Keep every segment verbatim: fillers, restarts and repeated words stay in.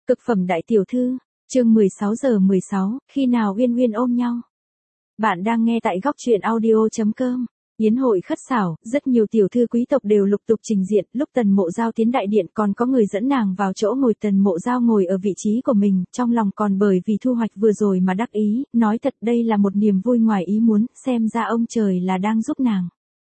Cực phẩm đại tiểu thư, chương mười sáu giờ mười sáu, khi nào Uyên Uyên ôm nhau. Bạn đang nghe tại góc truyện audio chấm com. Yến hội khất xảo, rất nhiều tiểu thư quý tộc đều lục tục trình diện, lúc Tần Mộ Giao tiến đại điện còn có người dẫn nàng vào chỗ ngồi. Tần Mộ Giao ngồi ở vị trí của mình, trong lòng còn bởi vì thu hoạch vừa rồi mà đắc ý, nói thật đây là một niềm vui ngoài ý muốn, xem ra ông trời là đang giúp nàng.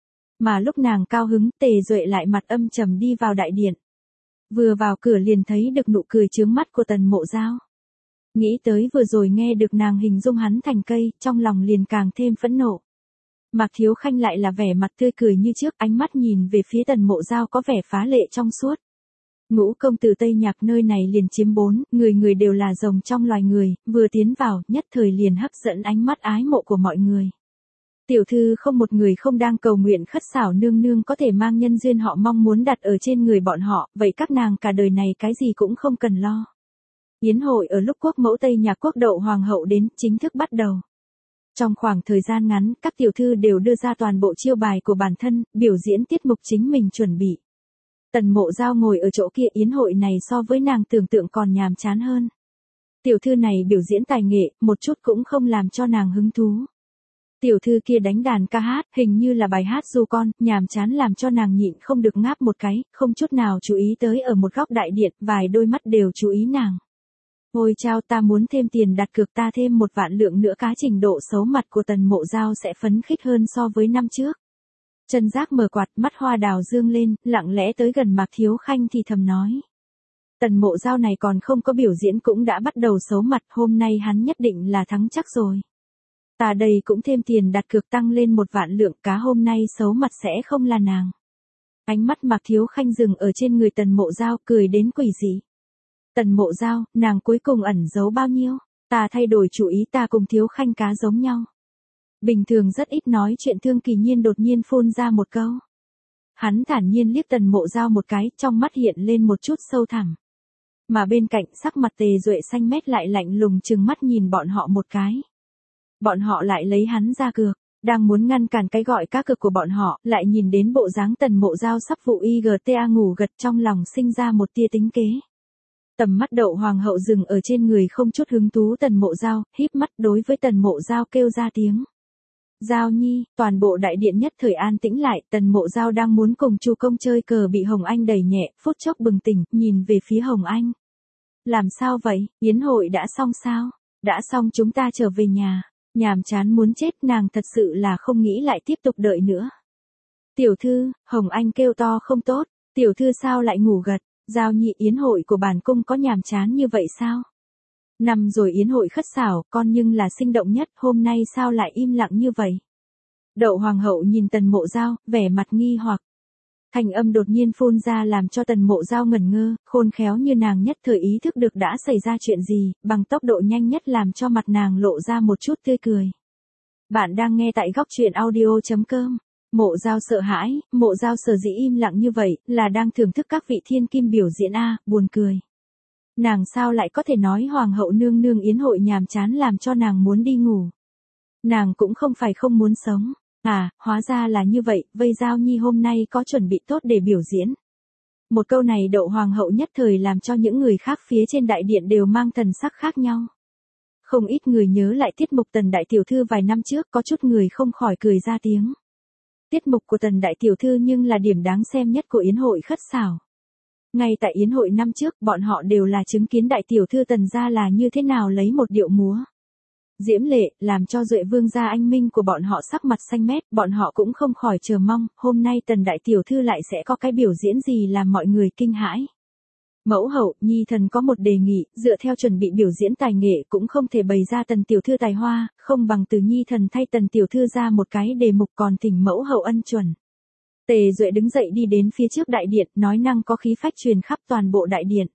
Mà lúc nàng cao hứng, Tề Duệ lại mặt âm trầm đi vào đại điện. Vừa vào cửa liền thấy được nụ cười chướng mắt của Tần Mộ Giao. Nghĩ tới vừa rồi nghe được nàng hình dung hắn thành cây, trong lòng liền càng thêm phẫn nộ. Mạc Thiếu Khanh lại là vẻ mặt tươi cười như trước, ánh mắt nhìn về phía Tần Mộ Giao có vẻ phá lệ trong suốt. Ngũ công tử Tây Nhạc nơi này liền chiếm bốn, người người đều là rồng trong loài người, vừa tiến vào, nhất thời liền hấp dẫn ánh mắt ái mộ của mọi người. Tiểu thư không một người không đang cầu nguyện khất xảo nương nương có thể mang nhân duyên họ mong muốn đặt ở trên người bọn họ, vậy các nàng cả đời này cái gì cũng không cần lo. Yến hội ở lúc quốc mẫu Tây Nhạc quốc đậu hoàng hậu đến, chính thức bắt đầu. Trong khoảng thời gian ngắn, các tiểu thư đều đưa ra toàn bộ chiêu bài của bản thân, biểu diễn tiết mục chính mình chuẩn bị. Tần Mộ Giao ngồi ở chỗ kia, yến hội này so với nàng tưởng tượng còn nhàm chán hơn. Tiểu thư này biểu diễn tài nghệ, một chút cũng không làm cho nàng hứng thú. Tiểu thư kia đánh đàn ca hát, hình như là bài hát ru con, nhàm chán làm cho nàng nhịn không được ngáp một cái, không chút nào chú ý tới ở một góc đại điện, vài đôi mắt đều chú ý nàng. Ôi chao, ta muốn thêm tiền đặt cược, ta thêm một vạn lượng nữa, cá trình độ xấu mặt của Tần Mộ Giao sẽ phấn khích hơn so với năm trước. Chân Giác mở quạt, mắt hoa đào dương lên, lặng lẽ tới gần Mạc Thiếu Khanh thì thầm nói. Tần Mộ Giao này còn không có biểu diễn cũng đã bắt đầu xấu mặt, hôm nay hắn nhất định là thắng chắc rồi. Ta đây cũng thêm tiền đặt cược tăng lên một vạn lượng, cá hôm nay xấu mặt sẽ không là nàng. Ánh mắt Mạc Thiếu Khanh dừng ở trên người Tần Mộ Giao, cười đến quỷ dị. Tần Mộ Giao, nàng cuối cùng ẩn giấu bao nhiêu? Ta thay đổi chủ ý, ta cùng Thiếu Khanh cá giống nhau. Bình thường rất ít nói chuyện Thương Kỳ Nhiên đột nhiên phun ra một câu. Hắn thản nhiên liếc Tần Mộ Giao một cái, trong mắt hiện lên một chút sâu thẳm. Mà bên cạnh sắc mặt Tề Duệ xanh mét lại lạnh lùng trừng mắt nhìn bọn họ một cái. Bọn họ lại lấy hắn ra cược, đang muốn ngăn cản cái gọi cá cược của bọn họ, lại nhìn đến bộ dáng Tần Mộ Giao sắp vụ i giê tê a ngủ gật, trong lòng sinh ra một tia tính kế. Tầm mắt đậu hoàng hậu dừng ở trên người không chút hứng thú Tần Mộ Giao, híp mắt đối với Tần Mộ Giao kêu ra tiếng. Giao nhi, toàn bộ đại điện nhất thời an tĩnh lại, Tần Mộ Giao đang muốn cùng Chu công chơi cờ bị Hồng Anh đẩy nhẹ, phút chốc bừng tỉnh, nhìn về phía Hồng Anh. Làm sao vậy, yến hội đã xong sao? Đã xong, chúng ta trở về nhà. Nhàm chán muốn chết, nàng thật sự là không nghĩ lại tiếp tục đợi nữa. Tiểu thư, Hồng Anh kêu to không tốt, tiểu thư sao lại ngủ gật, Giao nhị, yến hội của bản cung có nhàm chán như vậy sao? Năm rồi yến hội khất xảo, con nhưng là sinh động nhất, hôm nay sao lại im lặng như vậy? Đậu hoàng hậu nhìn Tần Mộ Giao, vẻ mặt nghi hoặc. Thanh âm đột nhiên phun ra làm cho Tần Mộ Giao ngẩn ngơ, khôn khéo như nàng nhất thời ý thức được đã xảy ra chuyện gì, bằng tốc độ nhanh nhất làm cho mặt nàng lộ ra một chút tươi cười. Bạn đang nghe tại góc truyện audio chấm com. Mộ Giao sợ hãi, Mộ Giao sở dĩ im lặng như vậy, là đang thưởng thức các vị thiên kim biểu diễn a, buồn cười. Nàng sao lại có thể nói hoàng hậu nương nương yến hội nhàm chán làm cho nàng muốn đi ngủ. Nàng cũng không phải không muốn sống. À, hóa ra là như vậy, vây Giao nhi hôm nay có chuẩn bị tốt để biểu diễn. Một câu này đậu hoàng hậu nhất thời làm cho những người khác phía trên đại điện đều mang thần sắc khác nhau. Không ít người nhớ lại tiết mục Tần đại tiểu thư vài năm trước, có chút người không khỏi cười ra tiếng. Tiết mục của Tần đại tiểu thư nhưng là điểm đáng xem nhất của yến hội khất xảo. Ngay tại yến hội năm trước, bọn họ đều là chứng kiến đại tiểu thư Tần gia là như thế nào lấy một điệu múa diễm lệ, làm cho Duệ vương gia anh minh của bọn họ sắc mặt xanh mét, bọn họ cũng không khỏi chờ mong, hôm nay Tần đại tiểu thư lại sẽ có cái biểu diễn gì làm mọi người kinh hãi. Mẫu hậu, nhi thần có một đề nghị, dựa theo chuẩn bị biểu diễn tài nghệ cũng không thể bày ra Tần tiểu thư tài hoa, không bằng từ nhi thần thay Tần tiểu thư ra một cái đề mục, còn thỉnh mẫu hậu ân chuẩn. Tề Duệ đứng dậy đi đến phía trước đại điện, nói năng có khí phách truyền khắp toàn bộ đại điện.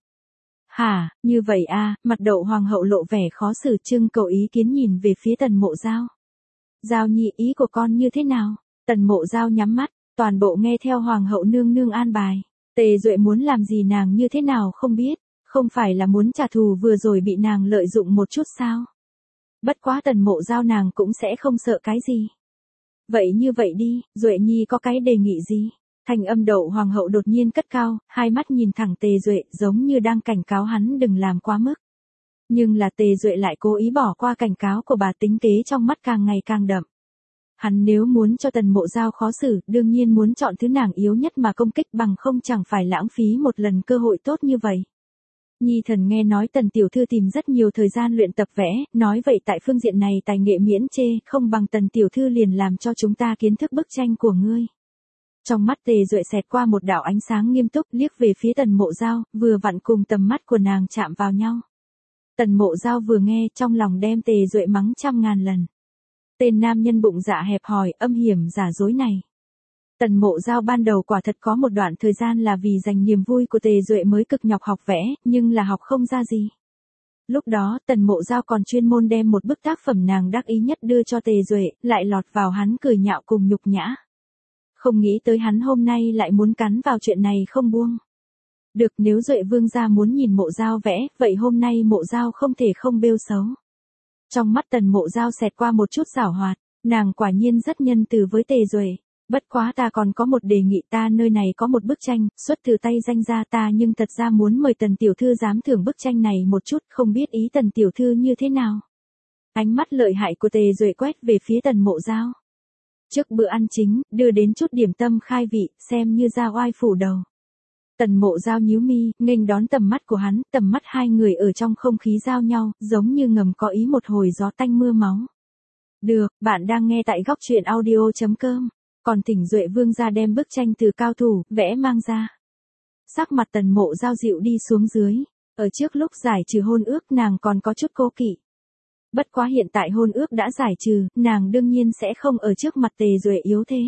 Hả, như vậy a, mặt đậu hoàng hậu lộ vẻ khó xử, trưng cầu ý kiến nhìn về phía Tần Mộ Giao. Giao nhị, ý của con như thế nào? Tần Mộ Giao nhắm mắt, toàn bộ nghe theo hoàng hậu nương nương an bài. Tề Duệ muốn làm gì nàng như thế nào không biết, không phải là muốn trả thù vừa rồi bị nàng lợi dụng một chút sao? Bất quá Tần Mộ Giao nàng cũng sẽ không sợ cái gì. Vậy như vậy đi, Duệ nhi có cái đề nghị gì? Thanh âm Đậu hoàng hậu đột nhiên cất cao, hai mắt nhìn thẳng Tề Duệ giống như đang cảnh cáo hắn đừng làm quá mức. Nhưng là Tề Duệ lại cố ý bỏ qua cảnh cáo của bà, tính kế trong mắt càng ngày càng đậm. Hắn nếu muốn cho Tần Mộ Giao khó xử, đương nhiên muốn chọn thứ nàng yếu nhất mà công kích, bằng không chẳng phải lãng phí một lần cơ hội tốt như vậy. Nhi thần nghe nói Tần tiểu thư tìm rất nhiều thời gian luyện tập vẽ, nói vậy tại phương diện này tài nghệ miễn chê, không bằng Tần tiểu thư liền làm cho chúng ta kiến thức bức tranh của ngươi. Trong mắt Tề Duệ xẹt qua một đạo ánh sáng nghiêm túc, liếc về phía Tần Mộ Giao, vừa vặn cùng tầm mắt của nàng chạm vào nhau. Tần Mộ Giao vừa nghe, trong lòng đem Tề Duệ mắng trăm ngàn lần. Tên nam nhân bụng dạ hẹp hòi, âm hiểm giả dối này. Tần Mộ Giao ban đầu quả thật có một đoạn thời gian là vì dành niềm vui của Tề Duệ mới cực nhọc học vẽ, nhưng là học không ra gì. Lúc đó Tần Mộ Giao còn chuyên môn đem một bức tác phẩm nàng đắc ý nhất đưa cho Tề Duệ, lại lọt vào hắn cười nhạo cùng nhục nhã. Không nghĩ tới hắn hôm nay lại muốn cắn vào chuyện này không buông. Được, nếu Duệ vương gia muốn nhìn Mộ Giao vẽ, vậy hôm nay Mộ Giao không thể không bêu xấu. Trong mắt Tần Mộ Giao xẹt qua một chút giảo hoạt, nàng quả nhiên rất nhân từ với Tề Duệ. Bất quá ta còn có một đề nghị, ta nơi này có một bức tranh, xuất từ tay danh gia ta, nhưng thật ra muốn mời Tần tiểu thư giám thưởng bức tranh này một chút, không biết ý Tần tiểu thư như thế nào. Ánh mắt lợi hại của Tề Duệ quét về phía Tần Mộ Giao. Trước bữa ăn chính, đưa đến chút điểm tâm khai vị, xem như ra oai phủ đầu. Tần Mộ Giao nhíu mi, nghênh đón tầm mắt của hắn, tầm mắt hai người ở trong không khí giao nhau, giống như ngầm có ý một hồi gió tanh mưa máu. Được, bạn đang nghe tại góc truyện audio chấm com. Còn thỉnh Duệ vương gia đem bức tranh từ cao thủ, vẽ mang ra. Sắc mặt Tần Mộ Giao dịu đi xuống dưới. Ở trước lúc giải trừ hôn ước nàng còn có chút cố kỵ. Bất quá hiện tại hôn ước đã giải trừ, nàng đương nhiên sẽ không ở trước mặt Tề Duệ yếu thế.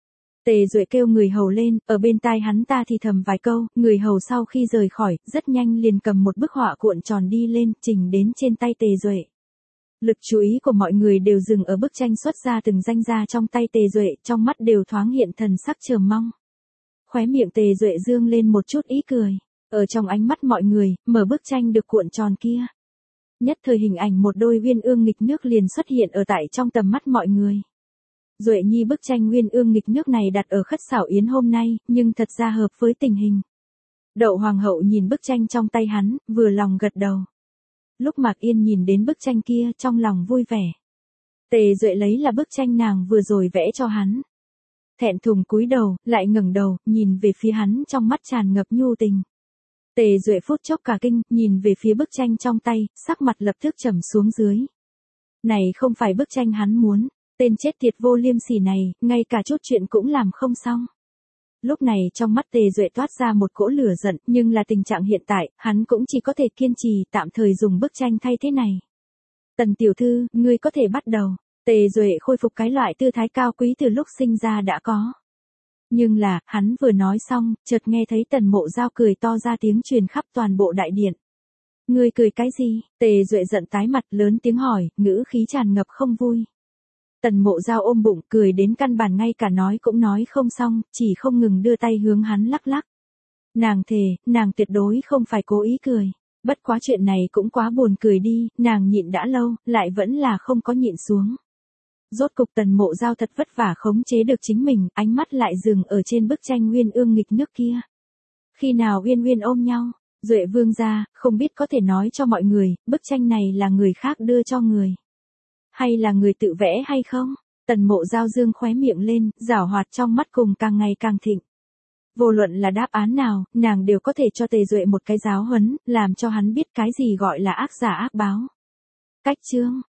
Tề Duệ kêu người hầu lên, ở bên tai hắn ta thì thầm vài câu, người hầu sau khi rời khỏi, rất nhanh liền cầm một bức họa cuộn tròn đi lên, trình đến trên tay Tề Duệ. Lực chú ý của mọi người đều dừng ở bức tranh xuất ra từng danh gia trong tay Tề Duệ, trong mắt đều thoáng hiện thần sắc chờ mong. Khóe miệng Tề Duệ dương lên một chút ý cười, ở trong ánh mắt mọi người, mở bức tranh được cuộn tròn kia. Nhất thời hình ảnh một đôi uyên ương nghịch nước liền xuất hiện ở tại trong tầm mắt mọi người. Duệ nhi bức tranh uyên ương nghịch nước này đặt ở Khất Xảo Yến hôm nay, nhưng thật ra hợp với tình hình. Đậu hoàng hậu nhìn bức tranh trong tay hắn, vừa lòng gật đầu. Lúc Mạc Yên nhìn đến bức tranh kia, trong lòng vui vẻ. Tề Duệ lấy là bức tranh nàng vừa rồi vẽ cho hắn. Thẹn thùng cúi đầu, lại ngẩng đầu, nhìn về phía hắn trong mắt tràn ngập nhu tình. Tề Duệ phút chốc cả kinh, nhìn về phía bức tranh trong tay, sắc mặt lập tức trầm xuống dưới. Này không phải bức tranh hắn muốn, tên chết tiệt vô liêm sỉ này, ngay cả chút chuyện cũng làm không xong. Lúc này trong mắt Tề Duệ toát ra một cỗ lửa giận, nhưng là tình trạng hiện tại, hắn cũng chỉ có thể kiên trì, tạm thời dùng bức tranh thay thế này. Tần tiểu thư, ngươi có thể bắt đầu. Tề Duệ khôi phục cái loại tư thái cao quý từ lúc sinh ra đã có. Nhưng là, hắn vừa nói xong, chợt nghe thấy Tần Mộ Giao cười to ra tiếng truyền khắp toàn bộ đại điện. Ngươi cười cái gì? Tề Duệ giận tái mặt lớn tiếng hỏi, ngữ khí tràn ngập không vui. Tần Mộ Giao ôm bụng cười đến căn bản ngay cả nói cũng nói không xong, chỉ không ngừng đưa tay hướng hắn lắc lắc. Nàng thề, nàng tuyệt đối không phải cố ý cười. Bất quá chuyện này cũng quá buồn cười đi, nàng nhịn đã lâu, lại vẫn là không có nhịn xuống. Rốt cục Tần Mộ Giao thật vất vả khống chế được chính mình, ánh mắt lại dừng ở trên bức tranh uyên ương nghịch nước kia. Khi nào uyên uyên ôm nhau, Duệ vương gia, không biết có thể nói cho mọi người, bức tranh này là người khác đưa cho người. Hay là người tự vẽ hay không? Tần Mộ Giao dương khóe miệng lên, giảo hoạt trong mắt cùng càng ngày càng thịnh. Vô luận là đáp án nào, nàng đều có thể cho Tề Duệ một cái giáo huấn, làm cho hắn biết cái gì gọi là ác giả ác báo. Cách chương,